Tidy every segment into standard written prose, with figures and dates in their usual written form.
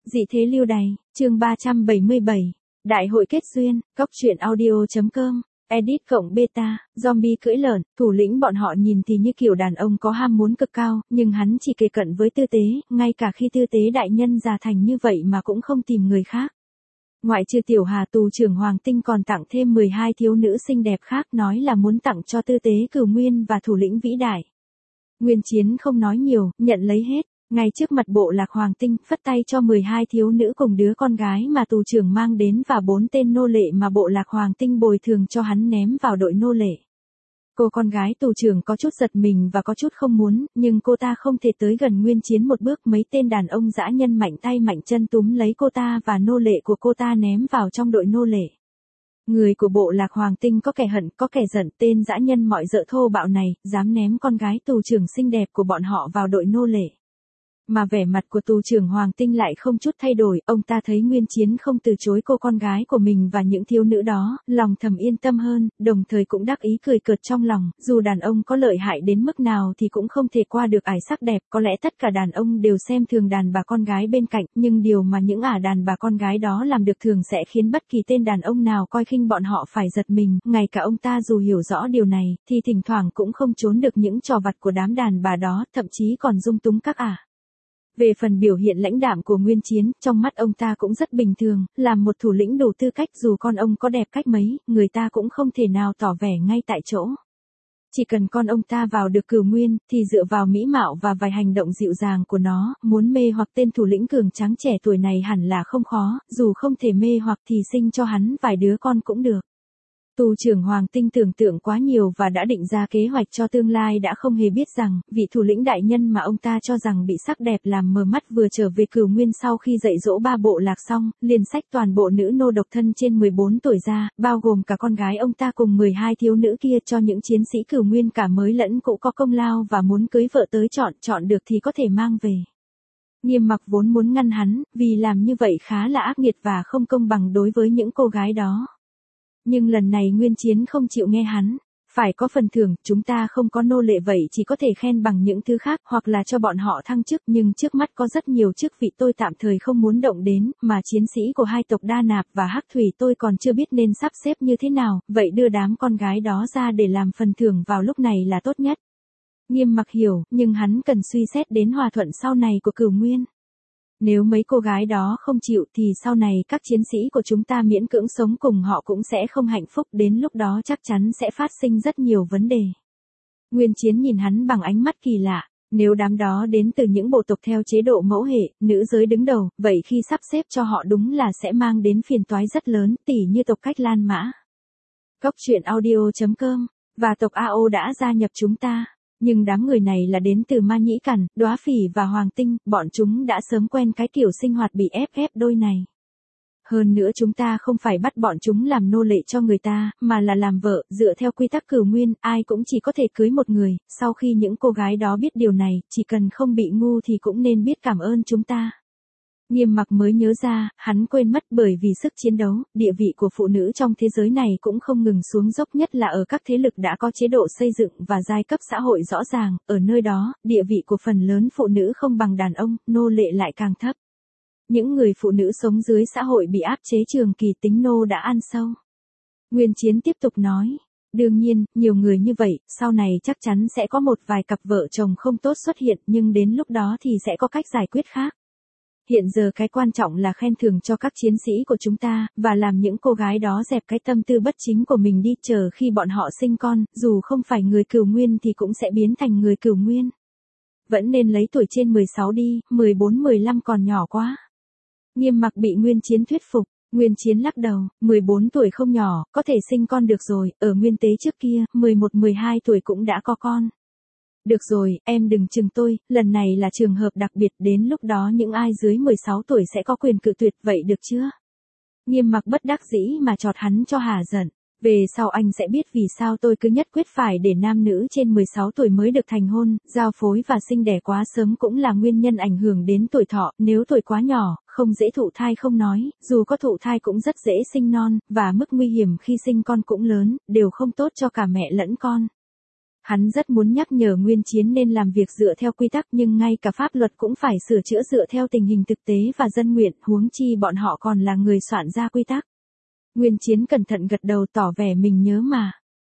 Dị thế lưu đày, chương 377. Đại hội kết duyên, góc truyện audio.com, edit cộng beta, zombie cưỡi lợn, thủ lĩnh bọn họ nhìn thì như kiểu đàn ông có ham muốn cực cao, nhưng hắn chỉ kề cận với tư tế, ngay cả khi tư tế đại nhân già thành như vậy mà cũng không tìm người khác. Ngoại trừ tiểu hà tù trưởng Hoàng Tinh còn tặng thêm 12 thiếu nữ xinh đẹp khác, nói là muốn tặng cho tư tế Cửu Nguyên và thủ lĩnh vĩ đại. Nguyên Chiến không nói nhiều, nhận lấy hết. Ngay trước mặt bộ lạc Hoàng Tinh, phất tay cho 12 thiếu nữ cùng đứa con gái mà tù trưởng mang đến và 4 tên nô lệ mà bộ lạc Hoàng Tinh bồi thường cho hắn ném vào đội nô lệ. Cô con gái tù trưởng có chút giật mình và có chút không muốn, nhưng cô ta không thể tới gần Nguyên Chiến một bước. Mấy tên đàn ông dã nhân mạnh tay mạnh chân túm lấy cô ta và nô lệ của cô ta ném vào trong đội nô lệ. Người của bộ lạc Hoàng Tinh có kẻ hận, có kẻ giận, tên dã nhân mọi dợ thô bạo này, dám ném con gái tù trưởng xinh đẹp của bọn họ vào đội nô lệ. Mà vẻ mặt của tù trưởng Hoàng Tinh lại không chút thay đổi, ông ta thấy Nguyên Chiến không từ chối cô con gái của mình và những thiếu nữ đó, lòng thầm yên tâm hơn, đồng thời cũng đắc ý cười cợt trong lòng, dù đàn ông có lợi hại đến mức nào thì cũng không thể qua được ải sắc đẹp, có lẽ tất cả đàn ông đều xem thường đàn bà con gái bên cạnh, nhưng điều mà những đàn bà con gái đó làm được thường sẽ khiến bất kỳ tên đàn ông nào coi khinh bọn họ phải giật mình, ngay cả ông ta dù hiểu rõ điều này, thì thỉnh thoảng cũng không trốn được những trò vặt của đám đàn bà đó, thậm chí còn dung túng các Về phần biểu hiện lãnh đạm của Nguyên Chiến, trong mắt ông ta cũng rất bình thường, làm một thủ lĩnh đủ tư cách dù con ông có đẹp cách mấy, người ta cũng không thể nào tỏ vẻ ngay tại chỗ. Chỉ cần con ông ta vào được Cửu Nguyên, thì dựa vào mỹ mạo và vài hành động dịu dàng của nó, muốn mê hoặc tên thủ lĩnh cường tráng trẻ tuổi này hẳn là không khó, dù không thể mê hoặc thì sinh cho hắn vài đứa con cũng được. Tù trưởng Hoàng Tinh tưởng tượng quá nhiều và đã định ra kế hoạch cho tương lai, đã không hề biết rằng, vị thủ lĩnh đại nhân mà ông ta cho rằng bị sắc đẹp làm mờ mắt vừa trở về Cửu Nguyên sau khi dạy dỗ 3 bộ lạc xong, liền xách toàn bộ nữ nô độc thân trên 14 tuổi ra, bao gồm cả con gái ông ta cùng 12 thiếu nữ kia cho những chiến sĩ Cửu Nguyên cả mới lẫn cũ có công lao và muốn cưới vợ tới chọn được thì có thể mang về. Nghiêm Mặc vốn muốn ngăn hắn, vì làm như vậy khá là ác nghiệt và không công bằng đối với những cô gái đó. Nhưng lần này Nguyên Chiến không chịu nghe hắn. Phải có phần thưởng, chúng ta không có nô lệ vậy chỉ có thể khen bằng những thứ khác hoặc là cho bọn họ thăng chức, nhưng trước mắt có rất nhiều chức vị tôi tạm thời không muốn động đến, mà chiến sĩ của hai tộc Đa Nạp và Hắc Thủy tôi còn chưa biết nên sắp xếp như thế nào, vậy đưa đám con gái đó ra để làm phần thưởng vào lúc này là tốt nhất. Nghiêm Mặc hiểu, nhưng hắn cần suy xét đến hòa thuận sau này của Cửu Nguyên. Nếu mấy cô gái đó không chịu thì sau này các chiến sĩ của chúng ta miễn cưỡng sống cùng họ cũng sẽ không hạnh phúc, đến lúc đó chắc chắn sẽ phát sinh rất nhiều vấn đề. Nguyên Chiến nhìn hắn bằng ánh mắt kỳ lạ, nếu đám đó đến từ những bộ tộc theo chế độ mẫu hệ, nữ giới đứng đầu, vậy khi sắp xếp cho họ đúng là sẽ mang đến phiền toái rất lớn, tỉ như tộc Cách Lan Mã. Góc truyện audio.com, và tộc AO đã gia nhập chúng ta. Nhưng đám người này là đến từ Ma Nhĩ Cẩn, Đóa Phỉ và Hoàng Tinh, bọn chúng đã sớm quen cái kiểu sinh hoạt bị ép đôi này. Hơn nữa chúng ta không phải bắt bọn chúng làm nô lệ cho người ta, mà là làm vợ, dựa theo quy tắc Cửu Nguyên, ai cũng chỉ có thể cưới một người, sau khi những cô gái đó biết điều này, chỉ cần không bị ngu thì cũng nên biết cảm ơn chúng ta. Nghiêm Mặc mới nhớ ra, hắn quên mất bởi vì sức chiến đấu, địa vị của phụ nữ trong thế giới này cũng không ngừng xuống dốc, nhất là ở các thế lực đã có chế độ xây dựng và giai cấp xã hội rõ ràng, ở nơi đó, địa vị của phần lớn phụ nữ không bằng đàn ông, nô lệ lại càng thấp. Những người phụ nữ sống dưới xã hội bị áp chế trường kỳ, tính nô đã ăn sâu. Nguyên Chiến tiếp tục nói. Đương nhiên, nhiều người như vậy, sau này chắc chắn sẽ có một vài cặp vợ chồng không tốt xuất hiện, nhưng đến lúc đó thì sẽ có cách giải quyết khác. Hiện giờ cái quan trọng là khen thưởng cho các chiến sĩ của chúng ta, và làm những cô gái đó dẹp cái tâm tư bất chính của mình đi, chờ khi bọn họ sinh con, dù không phải người Cửu Nguyên thì cũng sẽ biến thành người Cửu Nguyên. Vẫn nên lấy tuổi trên 16 đi, 14-15 còn nhỏ quá. Nghiêm Mặc bị Nguyên Chiến thuyết phục. Nguyên Chiến lắc đầu, 14 tuổi không nhỏ, có thể sinh con được rồi, ở Nguyên Tế trước kia, 11-12 tuổi cũng đã có con. Được rồi, em đừng chừng tôi, lần này là trường hợp đặc biệt, đến lúc đó những ai dưới 16 tuổi sẽ có quyền cự tuyệt, vậy được chưa? Nghiêm Mặc bất đắc dĩ mà chọt hắn cho hả giận. Về sau anh sẽ biết vì sao tôi cứ nhất quyết phải để nam nữ trên 16 tuổi mới được thành hôn, giao phối và sinh đẻ quá sớm cũng là nguyên nhân ảnh hưởng đến tuổi thọ, nếu tuổi quá nhỏ, không dễ thụ thai không nói, dù có thụ thai cũng rất dễ sinh non, và mức nguy hiểm khi sinh con cũng lớn, đều không tốt cho cả mẹ lẫn con. Hắn rất muốn nhắc nhở Nguyên Chiến nên làm việc dựa theo quy tắc nhưng ngay cả pháp luật cũng phải sửa chữa dựa theo tình hình thực tế và dân nguyện, huống chi bọn họ còn là người soạn ra quy tắc. Nguyên Chiến cẩn thận gật đầu tỏ vẻ mình nhớ mà.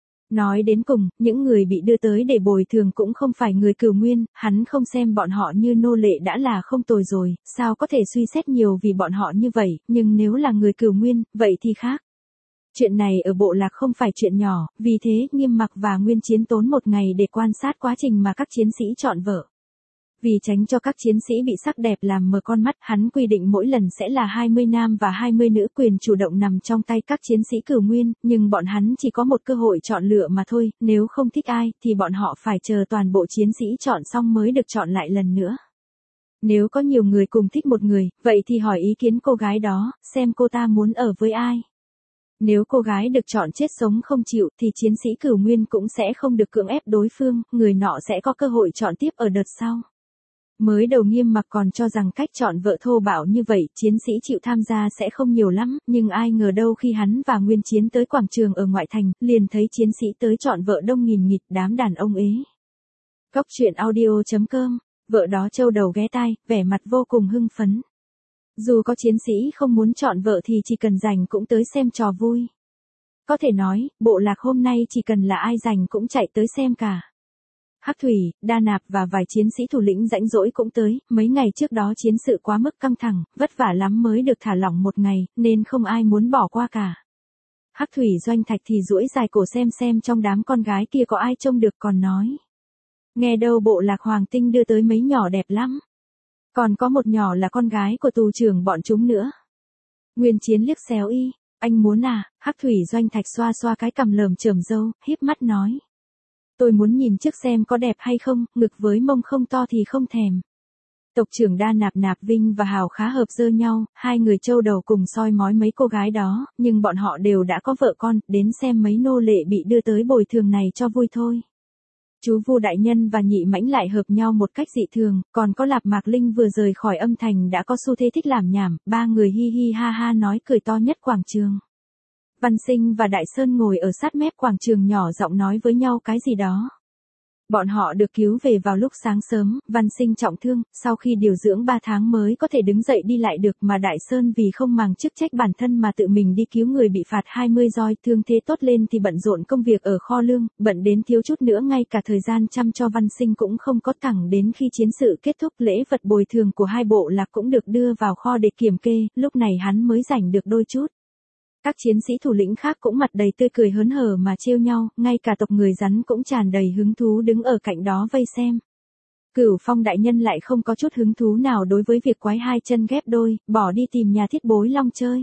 Nói đến cùng, những người bị đưa tới để bồi thường cũng không phải người Cửu Nguyên, hắn không xem bọn họ như nô lệ đã là không tồi rồi, sao có thể suy xét nhiều vì bọn họ như vậy, nhưng nếu là người Cửu Nguyên, vậy thì khác. Chuyện này ở bộ lạc không phải chuyện nhỏ, vì thế Nghiêm Mặc và Nguyên Chiến tốn một ngày để quan sát quá trình mà các chiến sĩ chọn vợ. Vì tránh cho các chiến sĩ bị sắc đẹp làm mờ con mắt, hắn quy định mỗi lần sẽ là 20 nam và 20 nữ, quyền chủ động nằm trong tay các chiến sĩ Cửu Nguyên, nhưng bọn hắn chỉ có một cơ hội chọn lựa mà thôi, nếu không thích ai, thì bọn họ phải chờ toàn bộ chiến sĩ chọn xong mới được chọn lại lần nữa. Nếu có nhiều người cùng thích một người, vậy thì hỏi ý kiến cô gái đó, xem cô ta muốn ở với ai. Nếu cô gái được chọn chết sống không chịu thì chiến sĩ Cửu Nguyên cũng sẽ không được cưỡng ép đối phương, người nọ sẽ có cơ hội chọn tiếp ở đợt sau. Mới đầu Nghiêm Mặc còn cho rằng cách chọn vợ thô bạo như vậy, chiến sĩ chịu tham gia sẽ không nhiều lắm, nhưng ai ngờ đâu khi hắn và Nguyên Chiến tới quảng trường ở ngoại thành, liền thấy chiến sĩ tới chọn vợ đông nghìn nghịt, đám đàn ông ế. Góc truyện audio.com, vợ đó trâu đầu ghé tai, vẻ mặt vô cùng hưng phấn. Dù có chiến sĩ không muốn chọn vợ thì chỉ cần rảnh cũng tới xem trò vui. Có thể nói, bộ lạc hôm nay chỉ cần là ai rảnh cũng chạy tới xem cả. Hắc Thủy, Đa Nạp và vài chiến sĩ thủ lĩnh rãnh rỗi cũng tới, mấy ngày trước đó chiến sự quá mức căng thẳng, vất vả lắm mới được thả lỏng một ngày, nên không ai muốn bỏ qua cả. Hắc Thủy Doanh Thạch thì duỗi dài cổ xem trong đám con gái kia có ai trông được còn nói. Nghe đâu bộ lạc Hoàng Tinh đưa tới mấy nhỏ đẹp lắm. Còn có một nhỏ là con gái của tù trưởng bọn chúng nữa. Nguyên Chiến liếc xéo y, anh muốn à, Hắc Thủy Doanh Thạch xoa xoa cái cằm lởm chởm râu, híp mắt nói. Tôi muốn nhìn trước xem có đẹp hay không, ngực với mông không to thì không thèm. Tộc trưởng Đa Nạp Nạp Vinh và Hào khá hợp dơ nhau, hai người trâu đầu cùng soi mói mấy cô gái đó, nhưng bọn họ đều đã có vợ con, đến xem mấy nô lệ bị đưa tới bồi thường này cho vui thôi. Chú Vu đại nhân và Nhị Mãnh lại hợp nhau một cách dị thường, còn có Lạp Mạc Linh vừa rời khỏi âm thành đã có xu thế thích làm nhảm, ba người hi hi ha ha nói cười to nhất quảng trường. Văn Sinh và Đại Sơn ngồi ở sát mép quảng trường nhỏ giọng nói với nhau cái gì đó. Bọn họ được cứu về vào lúc sáng sớm, Văn Sinh trọng thương, sau khi điều dưỡng 3 tháng mới có thể đứng dậy đi lại được, mà Đại Sơn vì không màng chức trách bản thân mà tự mình đi cứu người bị phạt 20 roi, thương thế tốt lên thì bận rộn công việc ở kho lương, bận đến thiếu chút nữa ngay cả thời gian chăm cho Văn Sinh cũng không có, thẳng đến khi chiến sự kết thúc lễ vật bồi thường của hai bộ lạc cũng được đưa vào kho để kiểm kê, lúc này hắn mới rảnh được đôi chút. Các chiến sĩ thủ lĩnh khác cũng mặt đầy tươi cười hớn hở mà trêu nhau, ngay cả tộc người rắn cũng tràn đầy hứng thú đứng ở cạnh đó vây xem. Cửu Phong đại nhân lại không có chút hứng thú nào đối với việc quái hai chân ghép đôi, bỏ đi tìm nhà thiết bối long chơi.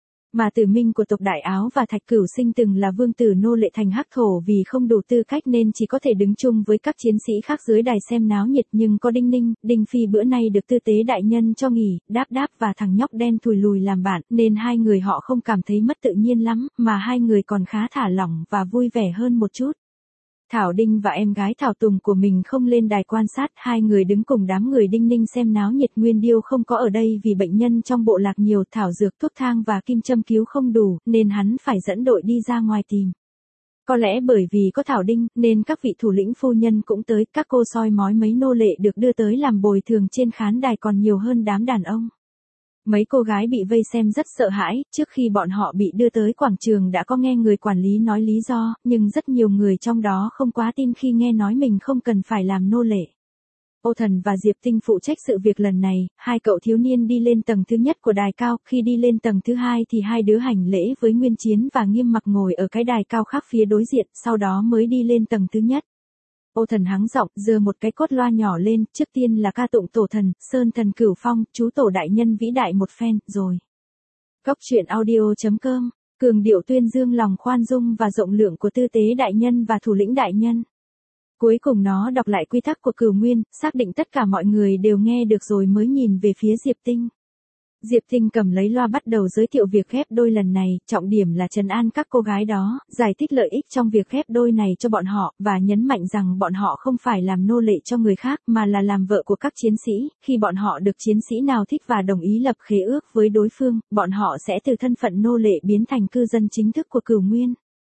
Mà tử minh của tộc Đại Áo và Thạch Cửu Sinh từng là vương tử nô lệ thành Hắc Thổ, vì không đủ tư cách nên chỉ có thể đứng chung với các chiến sĩ khác dưới đài xem náo nhiệt, nhưng có Đinh Ninh, Đinh Phi bữa nay được tư tế đại nhân cho nghỉ, Đáp Đáp và thằng nhóc đen thùi lùi làm bạn, nên hai người họ không cảm thấy mất tự nhiên lắm, mà hai người còn khá thả lỏng và vui vẻ hơn một chút. Thảo Đinh và em gái Thảo Tùng của mình không lên đài quan sát, hai người đứng cùng đám người Đinh Ninh xem náo nhiệt. Nguyên Điêu không có ở đây vì bệnh nhân trong bộ lạc nhiều, thảo dược thuốc thang và kim châm cứu không đủ, nên hắn phải dẫn đội đi ra ngoài tìm. Có lẽ bởi vì có Thảo Đinh, nên các vị thủ lĩnh phu nhân cũng tới, các cô soi mói mấy nô lệ được đưa tới làm bồi thường trên khán đài còn nhiều hơn đám đàn ông. Mấy cô gái bị vây xem rất sợ hãi, trước khi bọn họ bị đưa tới quảng trường đã có nghe người quản lý nói lý do, nhưng rất nhiều người trong đó không quá tin khi nghe nói mình không cần phải làm nô lệ. Ô Thần và Diệp Tinh phụ trách sự việc lần này, hai cậu thiếu niên đi lên tầng thứ nhất của đài cao, khi đi lên tầng thứ hai thì hai đứa hành lễ với Nguyên Chiến và Nghiêm Mặc ngồi ở cái đài cao khác phía đối diện, sau đó mới đi lên tầng thứ nhất. Ô Thần hắng giọng, giơ một cái cốt loa nhỏ lên, trước tiên là ca tụng tổ thần, Sơn Thần Cửu Phong, chú tổ đại nhân vĩ đại một phen, rồi. Góc truyện audio.com, cường điệu tuyên dương lòng khoan dung và rộng lượng của tư tế đại nhân và thủ lĩnh đại nhân. Cuối cùng nó đọc lại quy tắc của Cửu Nguyên, xác định tất cả mọi người đều nghe được rồi mới nhìn về phía Diệp Tinh. Diệp Tinh cầm lấy loa bắt đầu giới thiệu việc ghép đôi lần này, trọng điểm là trấn an các cô gái đó, giải thích lợi ích trong việc ghép đôi này cho bọn họ, và nhấn mạnh rằng bọn họ không phải làm nô lệ cho người khác mà là làm vợ của các chiến sĩ, khi bọn họ được chiến sĩ nào thích và đồng ý lập khế ước với đối phương, bọn họ sẽ từ thân phận nô lệ biến thành cư dân chính thức của Cửu Nguyên.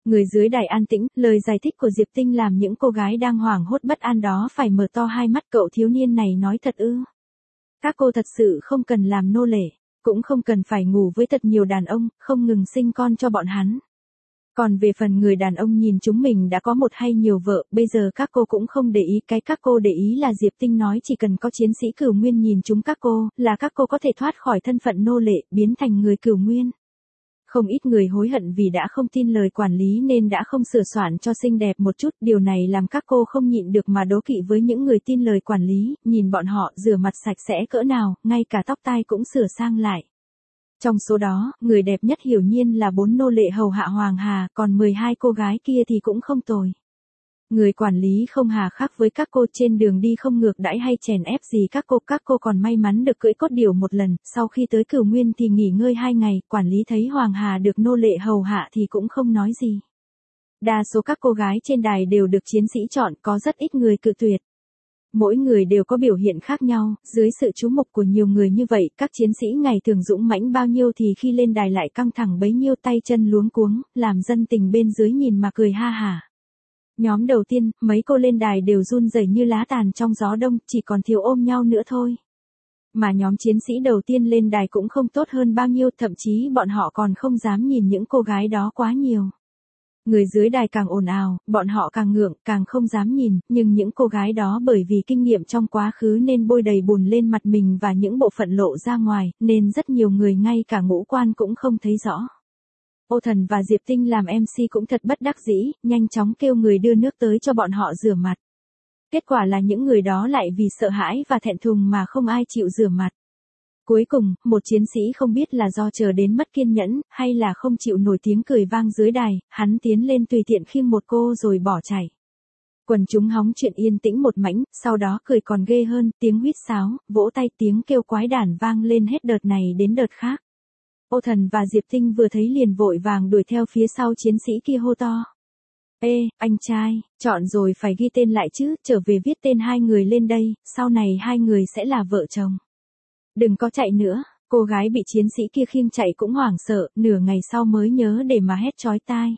Người dưới đài an tĩnh, lời giải thích của Diệp Tinh làm những cô gái đang hoảng hốt bất an đó phải mở to hai mắt. Cậu thiếu niên này nói thật ư? Các cô thật sự không cần làm nô lệ, cũng không cần phải ngủ với thật nhiều đàn ông, không ngừng sinh con cho bọn hắn. Còn về phần người đàn ông nhìn chúng mình đã có một hay nhiều vợ, bây giờ các cô cũng không để ý. Cái các cô để ý là Diệp Tinh nói chỉ cần có chiến sĩ Cửu Nguyên nhìn chúng các cô, là các cô có thể thoát khỏi thân phận nô lệ, biến thành người Cửu Nguyên. Không ít người hối hận vì đã không tin lời quản lý nên đã không sửa soạn cho xinh đẹp một chút. Điều này làm các cô không nhịn được mà đố kỵ với những người tin lời quản lý, nhìn bọn họ rửa mặt sạch sẽ cỡ nào, ngay cả tóc tai cũng sửa sang lại. Trong số đó, người đẹp nhất hiển nhiên là 4 nô lệ hầu hạ Hoàng Hà, còn 12 cô gái kia thì cũng không tồi. Người quản lý không hà khắc với các cô, trên đường đi không ngược đãi hay chèn ép gì các cô còn may mắn được cưỡi cốt điểu một lần. Sau khi tới Cửu Nguyên thì nghỉ ngơi 2 ngày, quản lý thấy Hoàng Hà được nô lệ hầu hạ thì cũng không nói gì. Đa số các cô gái trên đài đều được chiến sĩ chọn, có rất ít người cự tuyệt. Mỗi người đều có biểu hiện khác nhau, dưới sự chú mục của nhiều người như vậy, các chiến sĩ ngày thường dũng mãnh bao nhiêu thì khi lên đài lại căng thẳng bấy nhiêu, tay chân luống cuống, làm dân tình bên dưới nhìn mà cười ha hả. Nhóm đầu tiên, mấy cô lên đài đều run rẩy như lá tàn trong gió đông, chỉ còn thiếu ôm nhau nữa thôi. Mà nhóm chiến sĩ đầu tiên lên đài cũng không tốt hơn bao nhiêu, thậm chí bọn họ còn không dám nhìn những cô gái đó quá nhiều. Người dưới đài càng ồn ào, bọn họ càng ngượng, càng không dám nhìn, nhưng những cô gái đó bởi vì kinh nghiệm trong quá khứ nên bôi đầy bùn lên mặt mình và những bộ phận lộ ra ngoài, nên rất nhiều người ngay cả ngũ quan cũng không thấy rõ. Ô Thần và Diệp Tinh làm MC cũng thật bất đắc dĩ, nhanh chóng kêu người đưa nước tới cho bọn họ rửa mặt. Kết quả là những người đó lại vì sợ hãi và thẹn thùng mà không ai chịu rửa mặt. Cuối cùng, một chiến sĩ không biết là do chờ đến mất kiên nhẫn, hay là không chịu nổi tiếng cười vang dưới đài, hắn tiến lên tùy tiện khiêng một cô rồi bỏ chạy. Quần chúng hóng chuyện yên tĩnh một mảnh, sau đó cười còn ghê hơn, tiếng huýt sáo, vỗ tay, tiếng kêu quái đản vang lên hết đợt này đến đợt khác. Ô Thần và Diệp Tinh vừa thấy liền vội vàng đuổi theo phía sau chiến sĩ kia hô to. Ê, anh trai, chọn rồi phải ghi tên lại chứ, trở về viết tên hai người lên đây, sau này hai người sẽ là vợ chồng. Đừng có chạy nữa, cô gái bị chiến sĩ kia khiêng chạy cũng hoảng sợ, nửa ngày sau mới nhớ để mà hét chói tai.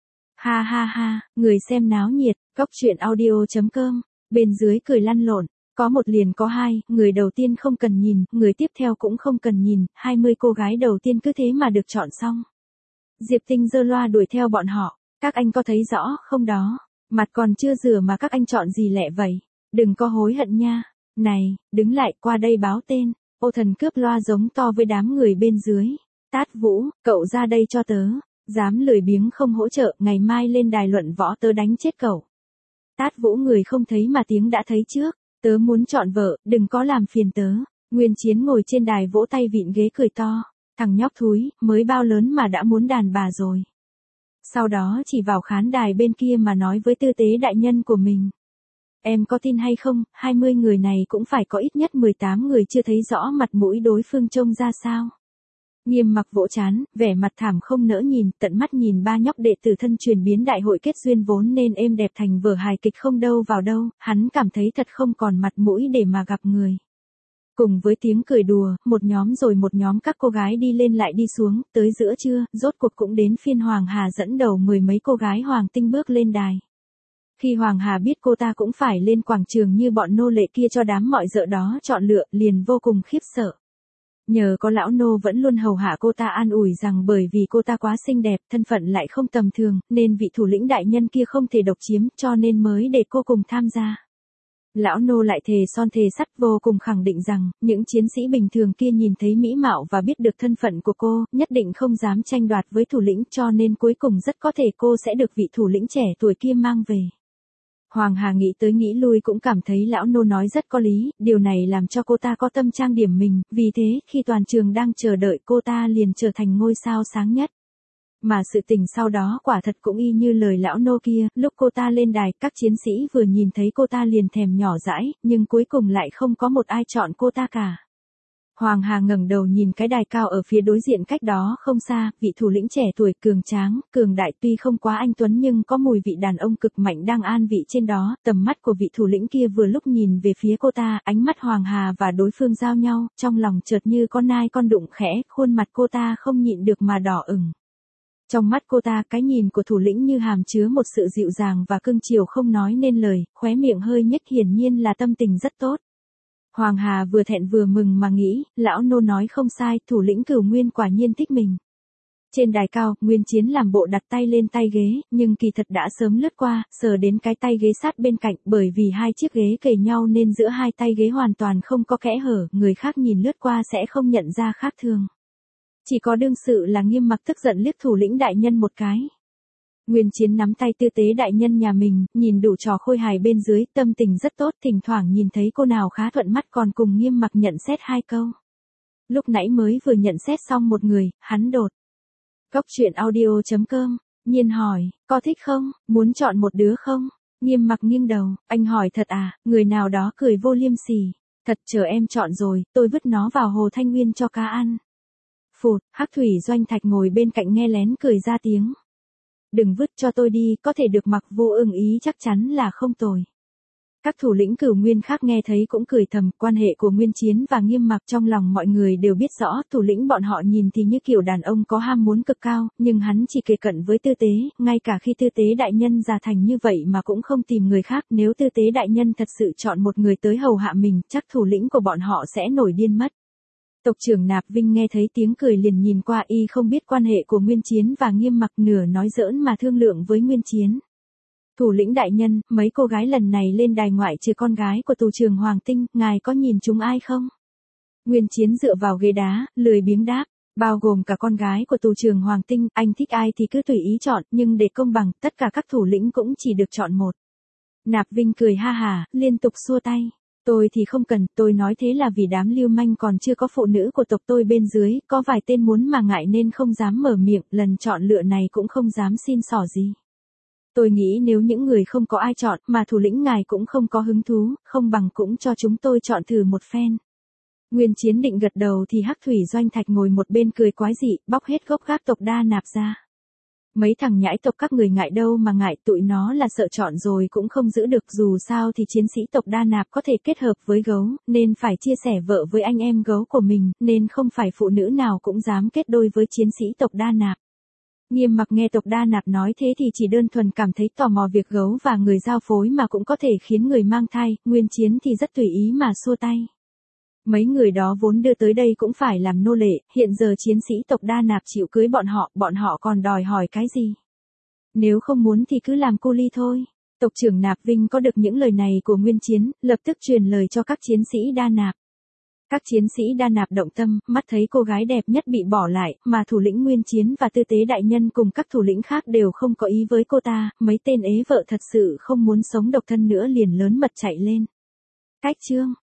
Ha ha ha, người xem náo nhiệt, coctruyện.audio.com, bên dưới cười lăn lộn. Có một liền có hai, người đầu tiên không cần nhìn, người tiếp theo cũng không cần nhìn, 20 cô gái đầu tiên cứ thế mà được chọn xong. Diệp Tinh giơ loa đuổi theo bọn họ, các anh có thấy rõ không đó, mặt còn chưa rửa mà các anh chọn gì lẹ vậy, đừng có hối hận nha, này, đứng lại qua đây báo tên. Ô Thần cướp loa giống to với đám người bên dưới. Tát Vũ, cậu ra đây cho tớ, dám lười biếng không hỗ trợ, ngày mai lên đài luận võ tớ đánh chết cậu. Tát Vũ người không thấy mà tiếng đã thấy trước. Tớ muốn chọn vợ, đừng có làm phiền tớ. Nguyên Chiến ngồi trên đài vỗ tay vịn ghế cười to. Thằng nhóc thúi, mới bao lớn mà đã muốn đàn bà rồi. Sau đó chỉ vào khán đài bên kia mà nói với tư tế đại nhân của mình. Em có tin hay không, 20 người này cũng phải có ít nhất 18 người chưa thấy rõ mặt mũi đối phương trông ra sao. Nghiêm Mặc vỗ chán, vẻ mặt thảm không nỡ nhìn, tận mắt nhìn ba nhóc đệ tử thân truyền biến đại hội kết duyên vốn nên êm đẹp thành vở hài kịch không đâu vào đâu, hắn cảm thấy thật không còn mặt mũi để mà gặp người. Cùng với tiếng cười đùa, một nhóm rồi một nhóm các cô gái đi lên lại đi xuống, tới giữa trưa, rốt cuộc cũng đến phiên Hoàng Hà dẫn đầu 10 mấy cô gái Hoàng Tinh bước lên đài. Khi Hoàng Hà biết cô ta cũng phải lên quảng trường như bọn nô lệ kia cho đám mọi dợ đó chọn lựa, liền vô cùng khiếp sợ. Nhờ có lão nô vẫn luôn hầu hạ cô ta an ủi rằng bởi vì cô ta quá xinh đẹp, thân phận lại không tầm thường, nên vị thủ lĩnh đại nhân kia không thể độc chiếm, cho nên mới để cô cùng tham gia. Lão nô lại thề son thề sắt vô cùng khẳng định rằng, những chiến sĩ bình thường kia nhìn thấy mỹ mạo và biết được thân phận của cô, nhất định không dám tranh đoạt với thủ lĩnh, cho nên cuối cùng rất có thể cô sẽ được vị thủ lĩnh trẻ tuổi kia mang về. Hoàng Hà nghĩ tới nghĩ lui cũng cảm thấy lão nô nói rất có lý, điều này làm cho cô ta có tâm trang điểm mình, vì thế, khi toàn trường đang chờ đợi cô ta liền trở thành ngôi sao sáng nhất. Mà sự tình sau đó quả thật cũng y như lời lão nô kia, lúc cô ta lên đài, các chiến sĩ vừa nhìn thấy cô ta liền thèm nhỏ dãi, nhưng cuối cùng lại không có một ai chọn cô ta cả. Hoàng Hà ngẩng đầu nhìn cái đài cao ở phía đối diện cách đó không xa, vị thủ lĩnh trẻ tuổi cường tráng, cường đại tuy không quá anh tuấn nhưng có mùi vị đàn ông cực mạnh đang an vị trên đó, tầm mắt của vị thủ lĩnh kia vừa lúc nhìn về phía cô ta, ánh mắt Hoàng Hà và đối phương giao nhau, trong lòng chợt như con nai con đụng khẽ, khuôn mặt cô ta không nhịn được mà đỏ ửng. Trong mắt cô ta, cái nhìn của thủ lĩnh như hàm chứa một sự dịu dàng và cưng chiều không nói nên lời, khóe miệng hơi nhếch hiển nhiên là tâm tình rất tốt. Hoàng Hà vừa thẹn vừa mừng mà nghĩ, lão nô nói không sai, thủ lĩnh Cửu Nguyên quả nhiên thích mình. Trên đài cao, Nguyên Chiến làm bộ đặt tay lên tay ghế, nhưng kỳ thật đã sớm lướt qua, sờ đến cái tay ghế sát bên cạnh, bởi vì hai chiếc ghế kề nhau nên giữa hai tay ghế hoàn toàn không có kẽ hở, người khác nhìn lướt qua sẽ không nhận ra khác thường. Chỉ có đương sự là Nghiêm Mặc tức giận liếc thủ lĩnh đại nhân một cái. Nguyên Chiến nắm tay Tư Tế đại nhân nhà mình, nhìn đủ trò khôi hài bên dưới, tâm tình rất tốt, thỉnh thoảng nhìn thấy cô nào khá thuận mắt còn cùng Nghiêm Mặc nhận xét hai câu. Lúc nãy mới vừa nhận xét xong một người, hắn đột. Cốc truyện audio.com, Nhiên hỏi, có thích không, muốn chọn một đứa không? Nghiêm Mặc nghiêng đầu, anh hỏi thật à, người nào đó cười vô liêm sỉ. Thật, chờ em chọn rồi, tôi vứt nó vào hồ Thanh Nguyên cho cá ăn. Phụt, Hắc Thủy Doanh Thạch ngồi bên cạnh nghe lén cười ra tiếng. Đừng vứt cho tôi đi, có thể được Mặc Vô ưng ý chắc chắn là không tồi. Các thủ lĩnh Cửu Nguyên khác nghe thấy cũng cười thầm, quan hệ của Nguyên Chiến và Nghiêm Mặc trong lòng mọi người đều biết rõ, thủ lĩnh bọn họ nhìn thì như kiểu đàn ông có ham muốn cực cao, nhưng hắn chỉ kề cận với Tư Tế, ngay cả khi Tư Tế đại nhân già thành như vậy mà cũng không tìm người khác, nếu Tư Tế đại nhân thật sự chọn một người tới hầu hạ mình, chắc thủ lĩnh của bọn họ sẽ nổi điên mất. Tộc trưởng Nạp Vinh nghe thấy tiếng cười liền nhìn qua, y không biết quan hệ của Nguyên Chiến và Nghiêm Mặc, nửa nói giỡn mà thương lượng với Nguyên Chiến. Thủ lĩnh đại nhân, mấy cô gái lần này lên đài ngoại trừ con gái của tù trưởng Hoàng Tinh, ngài có nhìn chúng ai không? Nguyên Chiến dựa vào ghế đá, lười biếng đáp, bao gồm cả con gái của tù trưởng Hoàng Tinh, anh thích ai thì cứ tùy ý chọn, nhưng để công bằng, tất cả các thủ lĩnh cũng chỉ được chọn một. Nạp Vinh cười ha hà, liên tục xua tay. Tôi thì không cần, tôi nói thế là vì đám lưu manh còn chưa có phụ nữ của tộc tôi bên dưới, có vài tên muốn mà ngại nên không dám mở miệng, lần chọn lựa này cũng không dám xin xỏ gì. Tôi nghĩ nếu những người không có ai chọn, mà thủ lĩnh ngài cũng không có hứng thú, không bằng cũng cho chúng tôi chọn thử một phen. Nguyên Chiến định gật đầu thì Hắc Thủy Doanh Thạch ngồi một bên cười quái dị, bóc hết gốc gác tộc Đa Nạp ra. Mấy thằng nhãi tộc các người ngại đâu mà ngại, tụi nó là sợ chọn rồi cũng không giữ được, dù sao thì chiến sĩ tộc Đa Nạp có thể kết hợp với gấu, nên phải chia sẻ vợ với anh em gấu của mình, nên không phải phụ nữ nào cũng dám kết đôi với chiến sĩ tộc Đa Nạp. Nghiêm Mặc nghe tộc Đa Nạp nói thế thì chỉ đơn thuần cảm thấy tò mò việc gấu và người giao phối mà cũng có thể khiến người mang thai, Nguyên Chiến thì rất tùy ý mà xua tay. Mấy người đó vốn đưa tới đây cũng phải làm nô lệ, hiện giờ chiến sĩ tộc Đa Nạp chịu cưới bọn họ còn đòi hỏi cái gì? Nếu không muốn thì cứ làm cô ly thôi. Tộc trưởng Nạp Vinh có được những lời này của Nguyên Chiến, lập tức truyền lời cho các chiến sĩ Đa Nạp. Các chiến sĩ Đa Nạp động tâm, mắt thấy cô gái đẹp nhất bị bỏ lại, mà thủ lĩnh Nguyên Chiến và Tư Tế đại nhân cùng các thủ lĩnh khác đều không có ý với cô ta, mấy tên ế vợ thật sự không muốn sống độc thân nữa liền lớn mật chạy lên. Cách chương